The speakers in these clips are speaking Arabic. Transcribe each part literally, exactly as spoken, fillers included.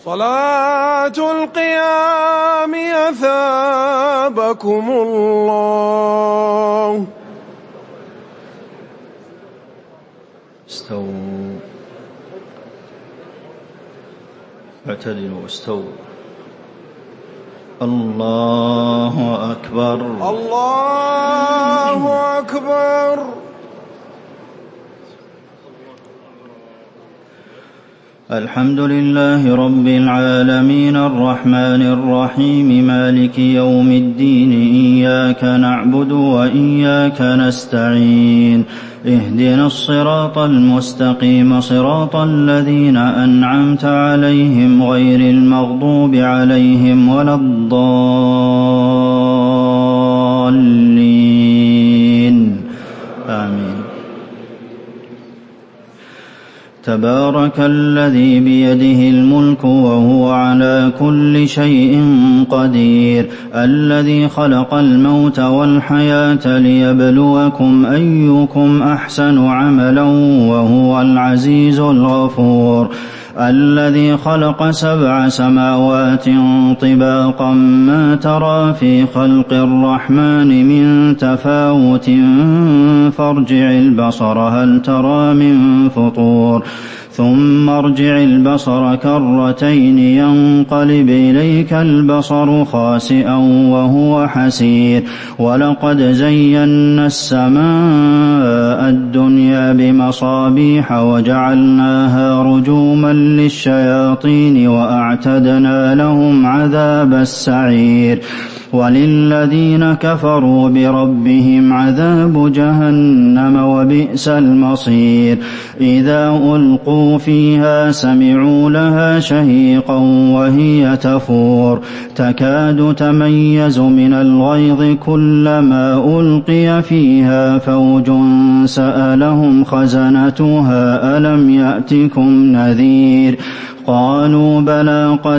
صلاة القيام أثابكم الله. استووا اعتدلوا استووا. الله أكبر الله أكبر. الحمد لله رب العالمين الرحمن الرحيم مالك يوم الدين إياك نعبد وإياك نستعين اهدنا الصراط المستقيم صراط الذين أنعمت عليهم غير المغضوب عليهم ولا الضالين آمين. تبارك الذي بيده الملك وهو على كل شيء قدير الذي خلق الموت والحياة ليبلوكم أيكم أحسن عملا وهو العزيز الغفور الذي خلق سبع سماوات طباقا ما ترى في خلق الرحمن من تفاوت فارجع البصر هل ترى من فطور ثم ارجع البصر كرتين ينقلب إليك البصر خاسئا وهو حسير ولقد زينا السماء الدنيا بمصابيح وجعلناها رجوما للشياطين وأعتدنا لهم عذاب السعير وللذين كفروا بربهم عذاب جهنم وبئس المصير إذا ألقوا فيها سمعوا لها شهيقا وهي تفور تكاد تميز من الغيظ كلما ألقي فيها فوج سألهم خزنتها ألم يأتكم نذير قالوا بلى قد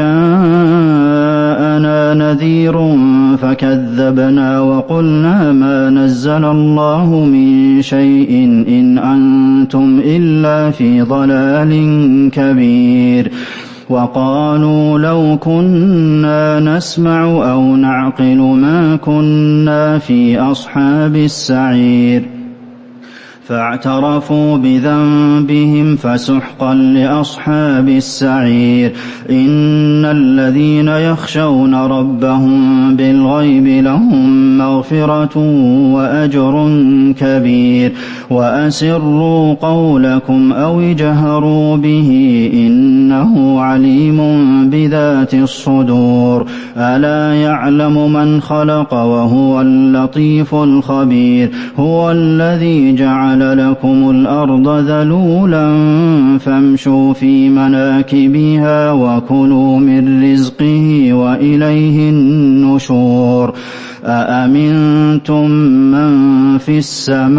جاءنا نذير فكذبنا وقلنا ما نزل الله من شيء إن أنتم إلا في ضلال كبير وقالوا لو كنا نسمع أو نعقل ما كنا في أصحاب السعير فاعترفوا بذنبهم فسحقا لأصحاب السعير إن الذين يخشون ربهم بالغيب لهم مغفرة وأجر كبير وأسروا قولكم أو اجهروا به إنه عليم بذات الصدور ألا يعلم من خلق وهو اللطيف الخبير هو الذي جعل لكم الأرض ذلولا فامشوا في مناكبها وكلوا من رزقه وإليه النشور أأمنتم من في السماء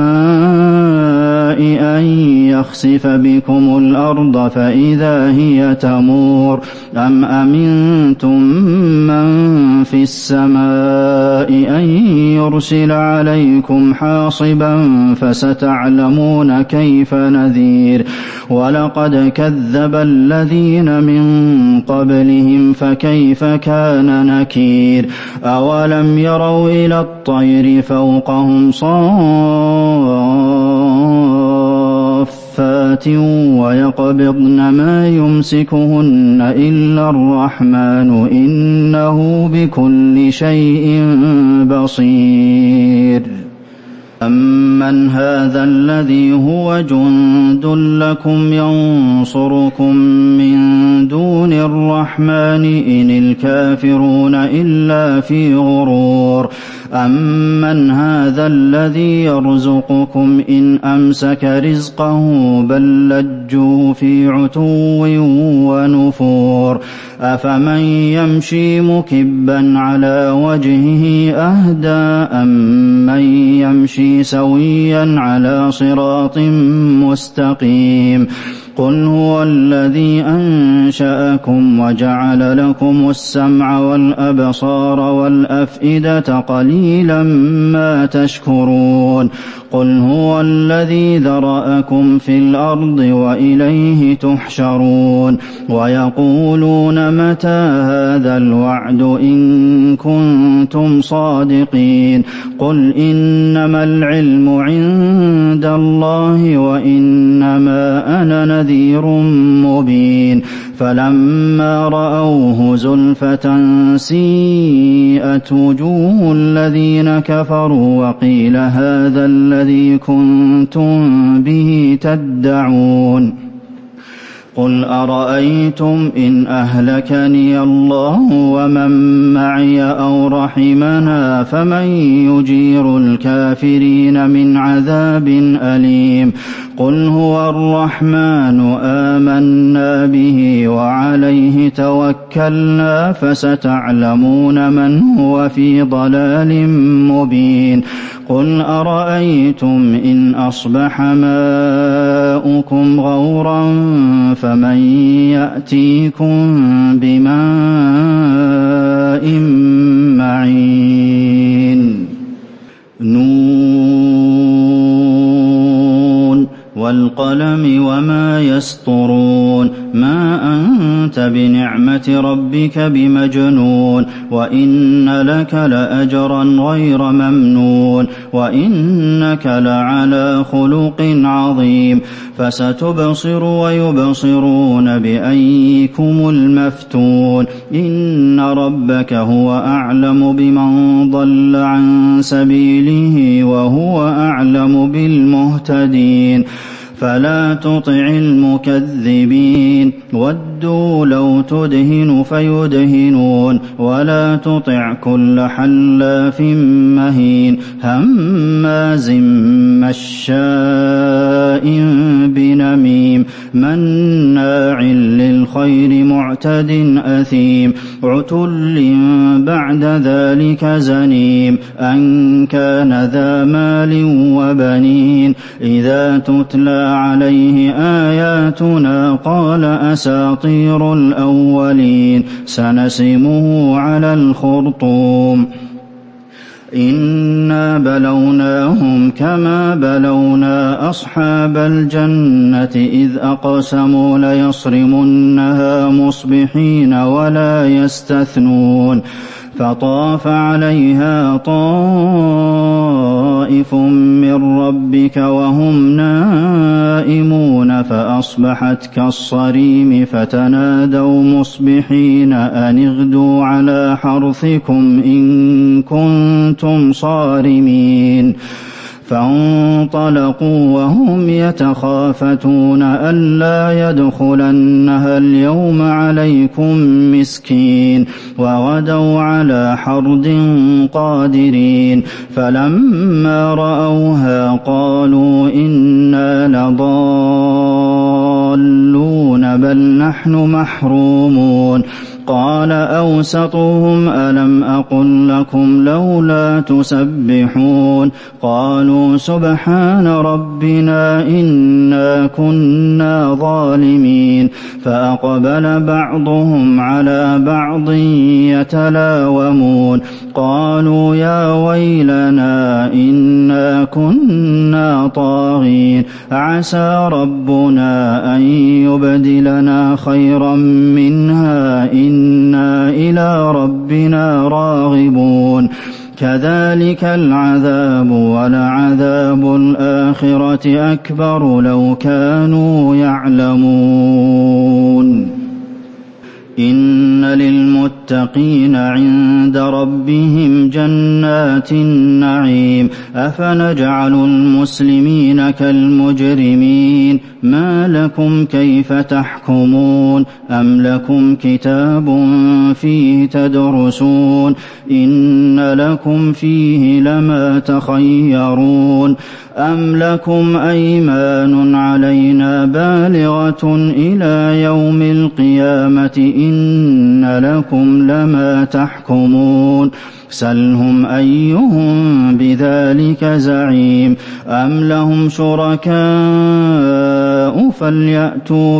أن يخسف بكم الأرض فإذا هي تمور أم أمنتم من في السماء أن يرسل عليكم حاصبا فستعلمون كيف نذير ولقد كذب الذين من قبلهم فكيف كان نكير أولم يروا إلى الطير فوقهم صافات ويقبضن ما يمسكهن إلا الرحمن إنه بكل شيء بصير أمن هذا الذي هو جند لكم ينصركم من دون الرحمن إن الكافرون إلا في غرور أمن هذا الذي يرزقكم إن أمسك رزقه بل لجوا في عتو ونفور أفمن يمشي مكبا على وجهه أهدى أمن يمشي سويا على صراط مستقيم قل هو الذي أنشأكم وجعل لكم السمع والأبصار والأفئدة قليلا ما تشكرون قل هو الذي ذرأكم في الأرض وإليه تحشرون ويقولون متى هذا الوعد إن كنتم صادقين قل إنما العلم عند الله وإنما أنا نذير مبين فلما رأوه زلفة سيئت وجوه الذين كفروا وقيل هذا الذي كنتم به تدعون قل أرأيتم إن أهلكني الله ومن معي أو رحمنا فمن يجير الكافرين من عذاب أليم قل هو الرحمن آمنا به وعليه توكلنا فستعلمون من هو في ضلال مبين قل أرأيتم إن أصبح ماؤكم غورا فمن يأتيكم بماء معين نون والقلم وما يسطرون ما أنت بنعمة ربك بمجنون وإن لك لأجرا غير ممنون وإنك لعلى خلق عظيم فستبصر ويبصرون بأيكم المفتون إن ربك هو أعلم بمن ضل عن سبيله وهو أعلم بالمهتدين فلا تطع المكذبين ودوا لو تدهن فيدهنون ولا تطع كل حلاف مهين هماز مشاء بنميم مناع للخير معتد أثيم عتل بعد ذلك زنيم أن كان ذا مال وبنين إذا تتلى عليه آياتنا قال أساطير الأولين سنسمه على الخرطوم إنا بلوناهم كما بلونا أصحاب الجنة إذ أقسموا ليصرمنها مصبحين ولا يستثنون فطاف عليها طائف من ربك وهم نائمون فأصبحت كالصريم فتنادوا مصبحين أن اغدوا على حرثكم إن كنتم صارمين فانطلقوا وهم يتخافتون ألا يدخلنها اليوم عليكم مسكين وغدوا على حرد قادرين فلما رأوها قالوا إنا لضالون بل نحن محرومون قال أوسطهم ألم أقل لكم لولا تسبحون قالوا سبحان ربنا إنا كنا ظالمين فأقبل بعضهم على بعض يتلاومون قالوا يا ويلنا إنا كنا طاغين عسى ربنا أن يبدلنا خيرا منها إنا إلى ربنا راغبون كذلك العذاب ولعذاب الآخرة أكبر لو كانوا يعلمون إن للمتقين عند ربهم جنات النعيم أفنجعل المسلمين كالمجرمين ما لكم كيف تحكمون أم لكم كتاب فيه تدرسون إن لكم فيه لما تخيرون أم لكم أيمان علينا بالغة إلى يوم القيامة إن لكم لما تحكمون سلهم أيهم بذلك زعيم أم لهم شركاء فليأتوا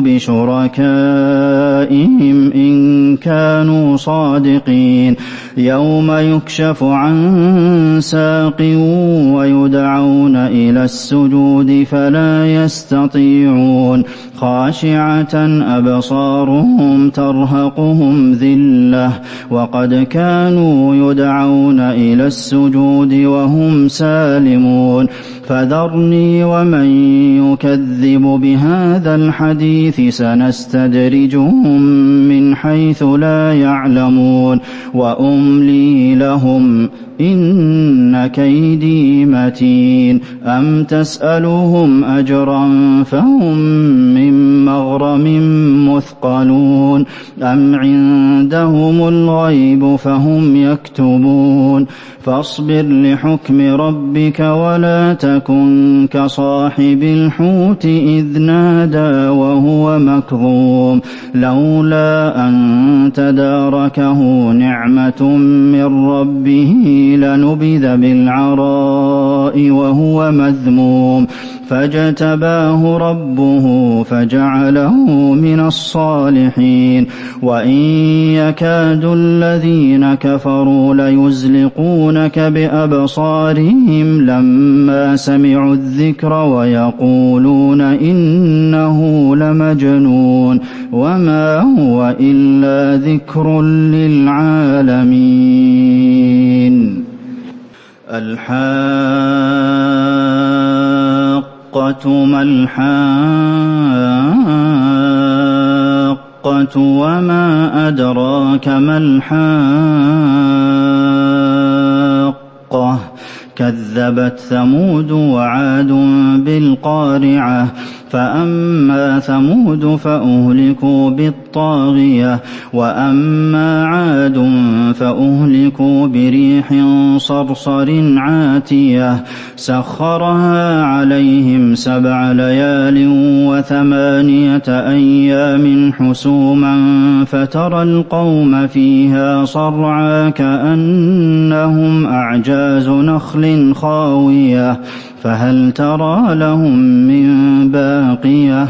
بشركائهم إن كانوا صادقين يوم يكشف عن ساق ويدعون إلى السجود فلا يستطيعون خاشعة أبصارهم ترهقهم ذلة وقد كانوا يدعون إلى السجود وهم سالمون فذرني ومن يكذب بهذا الحديث سنستدرجهم من حيث لا يعلمون وأملي لهم إن كيدي متين أم تسألهم أجرا فهم من مغرم مثقلون أم عندهم الغيب فهم يكتبون فاصبر لحكم ربك ولا تكن كصاحب الحوت إذ نادى وهو مكظوم لولا أن تداركه نعمة من ربه لنبذ بالعراء وهو مذموم فاجتباه ربه فجعله من الصالحين وإن يكاد الذين كفروا ليزلقونك بأبصارهم لما سمعوا الذكر ويقولون إنه لمجنون وما هو إلا ذكر للعالمين الحاقة ما الحاقة وما أدراك ما الحاقة كذبت ثمود وعاد بالقارعة فأما ثمود فأهلكوا بالطاغية وأما عاد فأهلكوا بريح صرصر عاتية سخرها عليهم سبع ليال وثمانية أيام حسوما فترى القوم فيها صرعا كأنهم أعجاز نخل خاوية فهل ترى لهم من باقية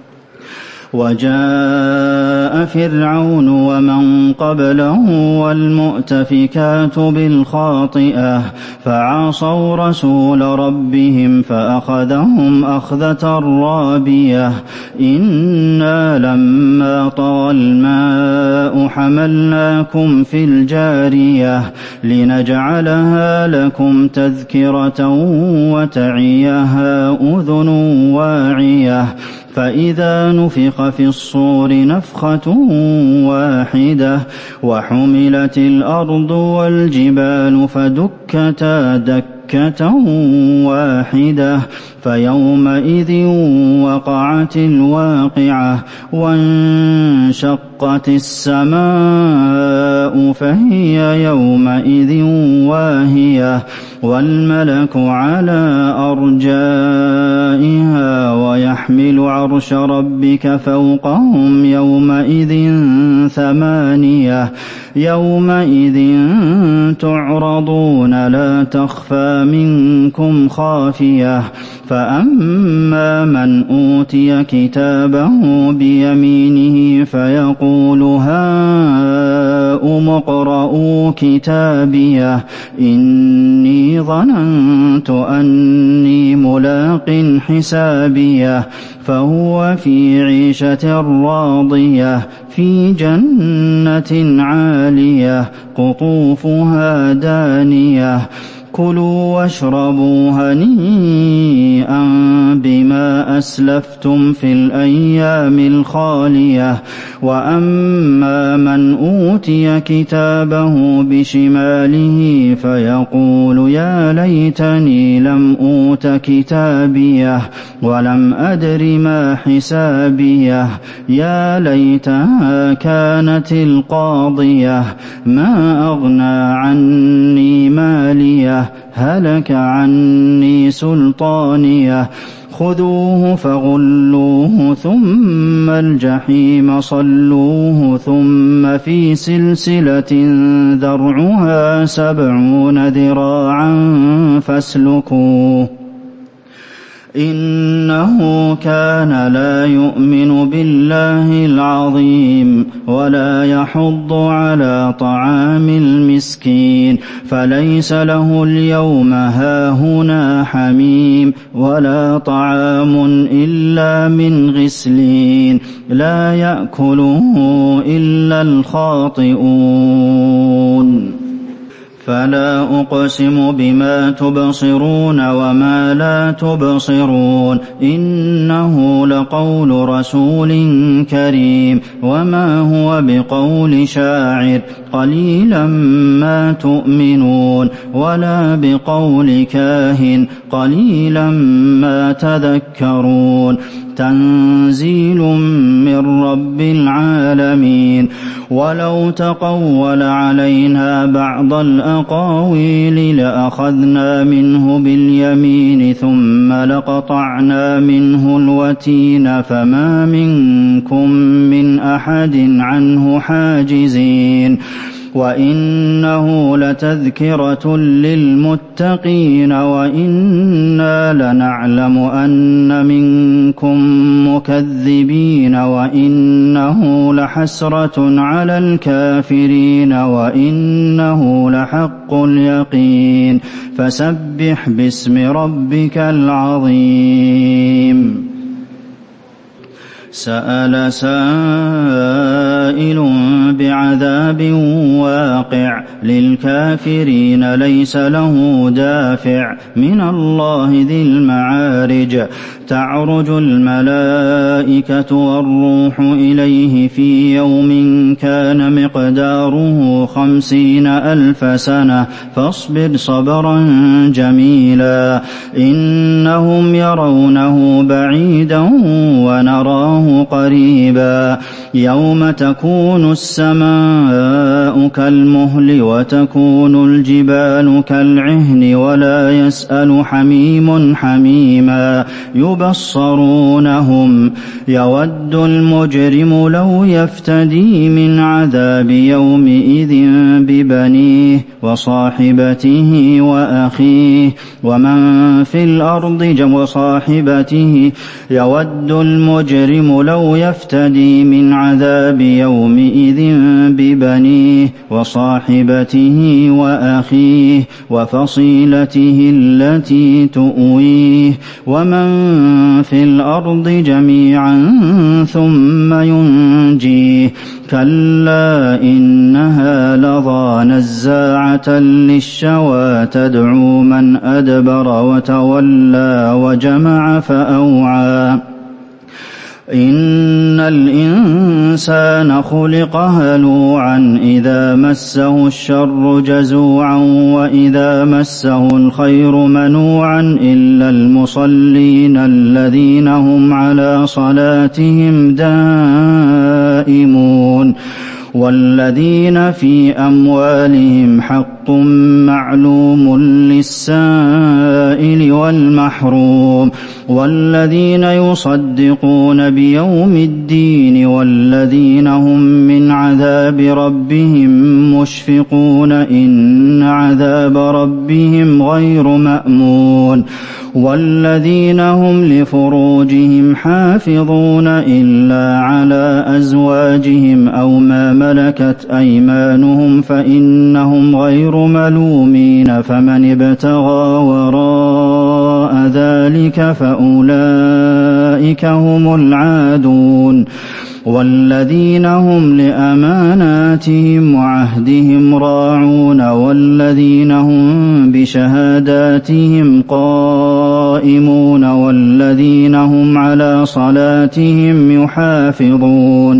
وجاء فرعون ومن قبله والمؤتفكات بالخاطئة فعصوا رسول ربهم فأخذهم أخذة رابية إنا لما طغى الماء حملناكم في الجارية لنجعلها لكم تذكرة وتعيها أذن واعية فإذا نفخ في الصور نفخة واحدة وحملت الأرض والجبال فدكتا دكة واحدة فيومئذ وقعت الواقعة وانشقت السماء فهي يومئذ واهية والملك على أرجائها ويحمل عرش ربك فوقهم يومئذ ثمانية يومئذ تعرضون لا تخفى منكم خافية فأما من أوتي كتابه بيمينه فيقول هاؤم اقرءوا كتابيه إني ظننت أني ملاق حسابيه فهو في عيشة راضية في جنة عالية قطوفها دانية كلوا واشربوا هنيئا بما أسلفتم في الأيام الخالية وأما من أوتي كتابه بشماله فيقول يا ليتني لم أوت كتابيه ولم أدر ما حسابيه يا ليتها كانت القاضية ما أغنى عني ماليه سلسلة هلك عني سلطانيه خذوه فغلوه ثم الجحيم صلوه ثم في سلسلة ذرعها سبعون ذراعا فاسلكوه إنه كان لا يؤمن بالله العظيم ولا يحض على طعام المسكين فليس له اليوم هاهنا حميم ولا طعام إلا من غسلين لا يأكله إلا الخاطئون فلا أقسم بما تبصرون وما لا تبصرون إنه لقول رسول كريم وما هو بقول شاعر قليلا ما تؤمنون ولا بقول كاهن قليلا ما تذكرون تنزيل من رب العالمين ولو تقول علينا بعض الأقاويل لأخذنا منه باليمين ثم لقطعنا منه الوتين فما منكم من أحد عنه حاجزين وإنه لتذكرة للمتقين وإنا لنعلم أن منكم مكذبين وإنه لحسرة على الكافرين وإنه لحق اليقين فسبح باسم ربك العظيم سأل سائل بعذاب واقع للكافرين ليس له دافع من الله ذي المعارج تعرج الملائكة والروح إليه في يوم كان مقداره خمسين ألف سنة فاصبر صبرا جميلا إنهم يرونه بعيدا ونراه قريبا يوم تكون السماء كالمهل وتكون الجبال كالعهن ولا يسأل حميم حميما يبصرونهم يود المجرم لو يفتدي من عذاب يومئذ ببنيه وصاحبته وأخيه ومن في الأرض وصاحبته يود المجرم لو يفتدي من عذاب يومئذ ببنيه وصاحبته وأخيه وفصيلته التي تؤويه ومن في الأرض جميعا ثم ينجيه كلا إنها لظى نزاعة للشوى تدعو من أدبر وتولى وجمع فأوعى إن الإنسان خلق هلوعا إذا مسه الشر جزوعا وإذا مسه الخير منوعا إلا المصلين الذين هم على صلاتهم دائمون والذين في أموالهم حق معلوم للسائل والمحروم والذين يصدقون بيوم الدين والذين هم من عذاب ربهم مشفقون إن عذاب ربهم غير مأمون والذين هم لفروجهم حافظون إلا على أزواجهم أو ما ملكت أيمانهم فإنهم غير ملومين فمن ابتغى وراء ذلك فأولئك هم العادون والذين هم لأماناتهم وعهدهم راعون والذين هم بشهاداتهم قائمون والذين هم على صلاتهم يحافظون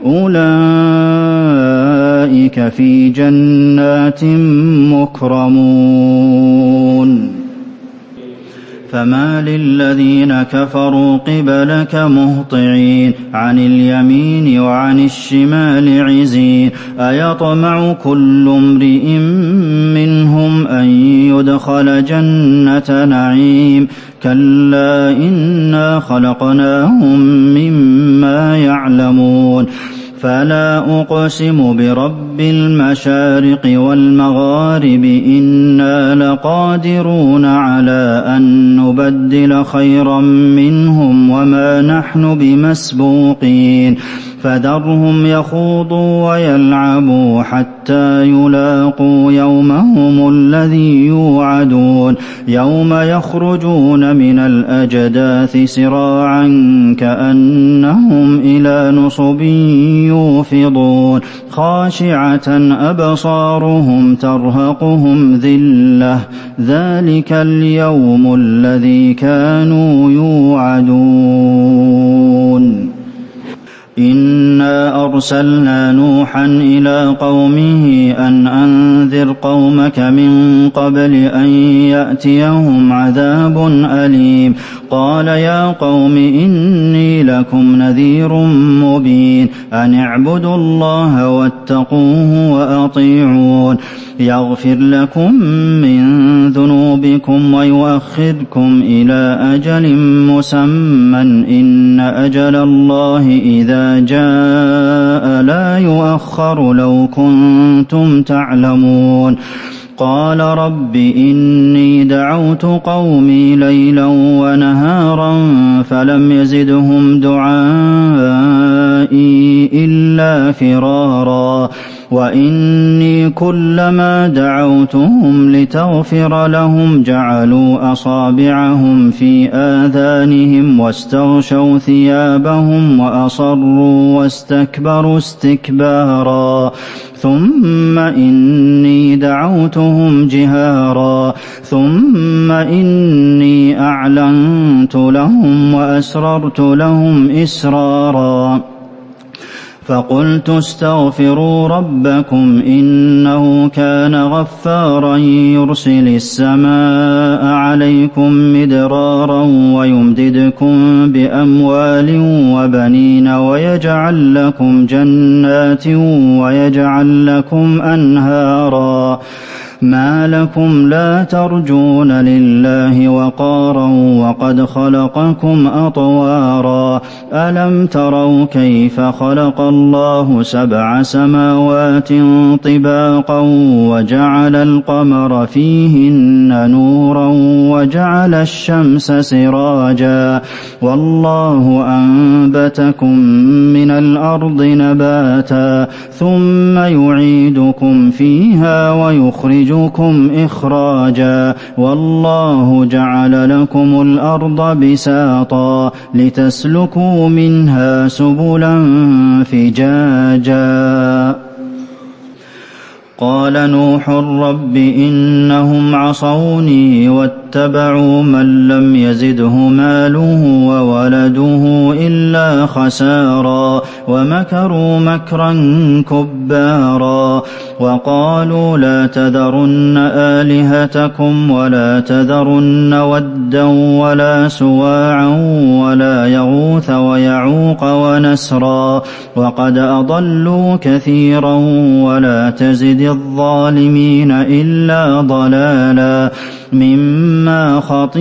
أولئك في جنات مكرمون فما للذين كفروا قبلك مهطعين عن اليمين وعن الشمال عزين أيطمع كل امرئ منهم أن يدخل جنة نعيم كلا إنا خلقناهم مما يعلمون فلا أقسم برب المشارق والمغارب إنا لقادرون على أن نبدل خيرا منهم وما نحن بمسبوقين فذرهم يخوضوا ويلعبوا حتى يلاقوا يومهم الذي يوعدون يوم يخرجون من الأجداث سراعا كأنهم إلى نصب يوفضون خاشعة أبصارهم ترهقهم ذلة ذلك اليوم الذي كانوا يوعدون إنا أرسلنا نوحا إلى قومه أن أنذر قومك من قبل أن يأتيهم عذاب أليم قال يا قوم إني لكم نذير مبين أن اعبدوا الله واتقوه وأطيعون يغفر لكم من ذنوبكم ويؤخركم إلى أجل مسمى إن أجل الله إذا جاء لا يؤخر لو كنتم تعلمون قال رب إني دعوت قومي ليلا ونهارا فلم يزدهم دعائي إلا فرارا وإني كلما دعوتهم لتغفر لهم جعلوا أصابعهم في آذانهم واستغشوا ثيابهم وأصروا واستكبروا استكبارا ثم إني دعوتهم جهارا ثم إني أعلنت لهم وأسررت لهم إسرارا فقلت استغفروا ربكم إنه كان غفارا يرسل السماء عليكم مدرارا ويمددكم بأموال وبنين ويجعل لكم جنات ويجعل لكم أنهارا ما لكم لا ترجون لله وقارا وقد خلقكم أطوارا ألم تروا كيف خلق الله سبع سماوات طباقا وجعل القمر فيهن نورا وجعل الشمس سراجا والله أنبتكم من الأرض نباتا ثم يعيدكم فيها ويخرج إخراجا والله جعل لكم الأرض بساطا لتسلكوا منها سبلا فجاجا قال نوح رب إنهم عصوني واتبعوا من لم يزده ماله وولده إلا خسارا ومكروا مكرا كبارا وقالوا لا تذرن آلهتكم ولا تذرن ودا ولا سواعا ولا يغوث ويعوق ونسرا وقد أضلوا كثيرا ولا تزد الظالمين إلا ضلالا مما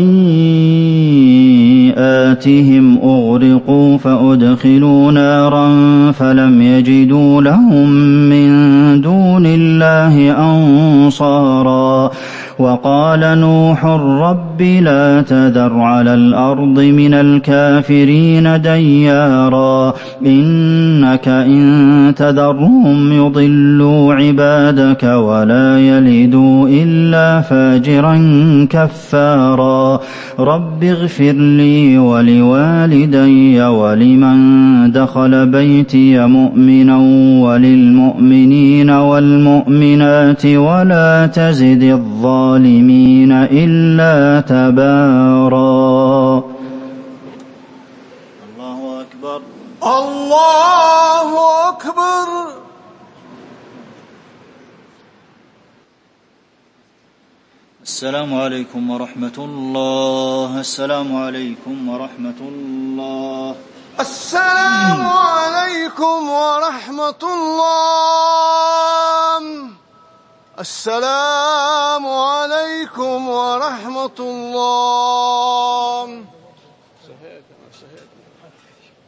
خطيئاتهم أغرقوا فأدخلوا نارا فلم يجدوا لهم من دون الله أنصارا وقال نوح رب لا تذر على الأرض من الكافرين ديارا إنك إن تذرهم يضلوا عبادك ولا يلدوا إلا فاجرا كفارا رب اغفر لي ولوالدي ولمن دخل بيتي مؤمنا وللمؤمنين والمؤمنات ولا تزد الظالمين إلا تبارا الله أكبر الله أكبر. السلام عليكم ورحمة الله. السلام عليكم ورحمة الله. السلام عليكم ورحمة الله. السلام عليكم ورحمة الله.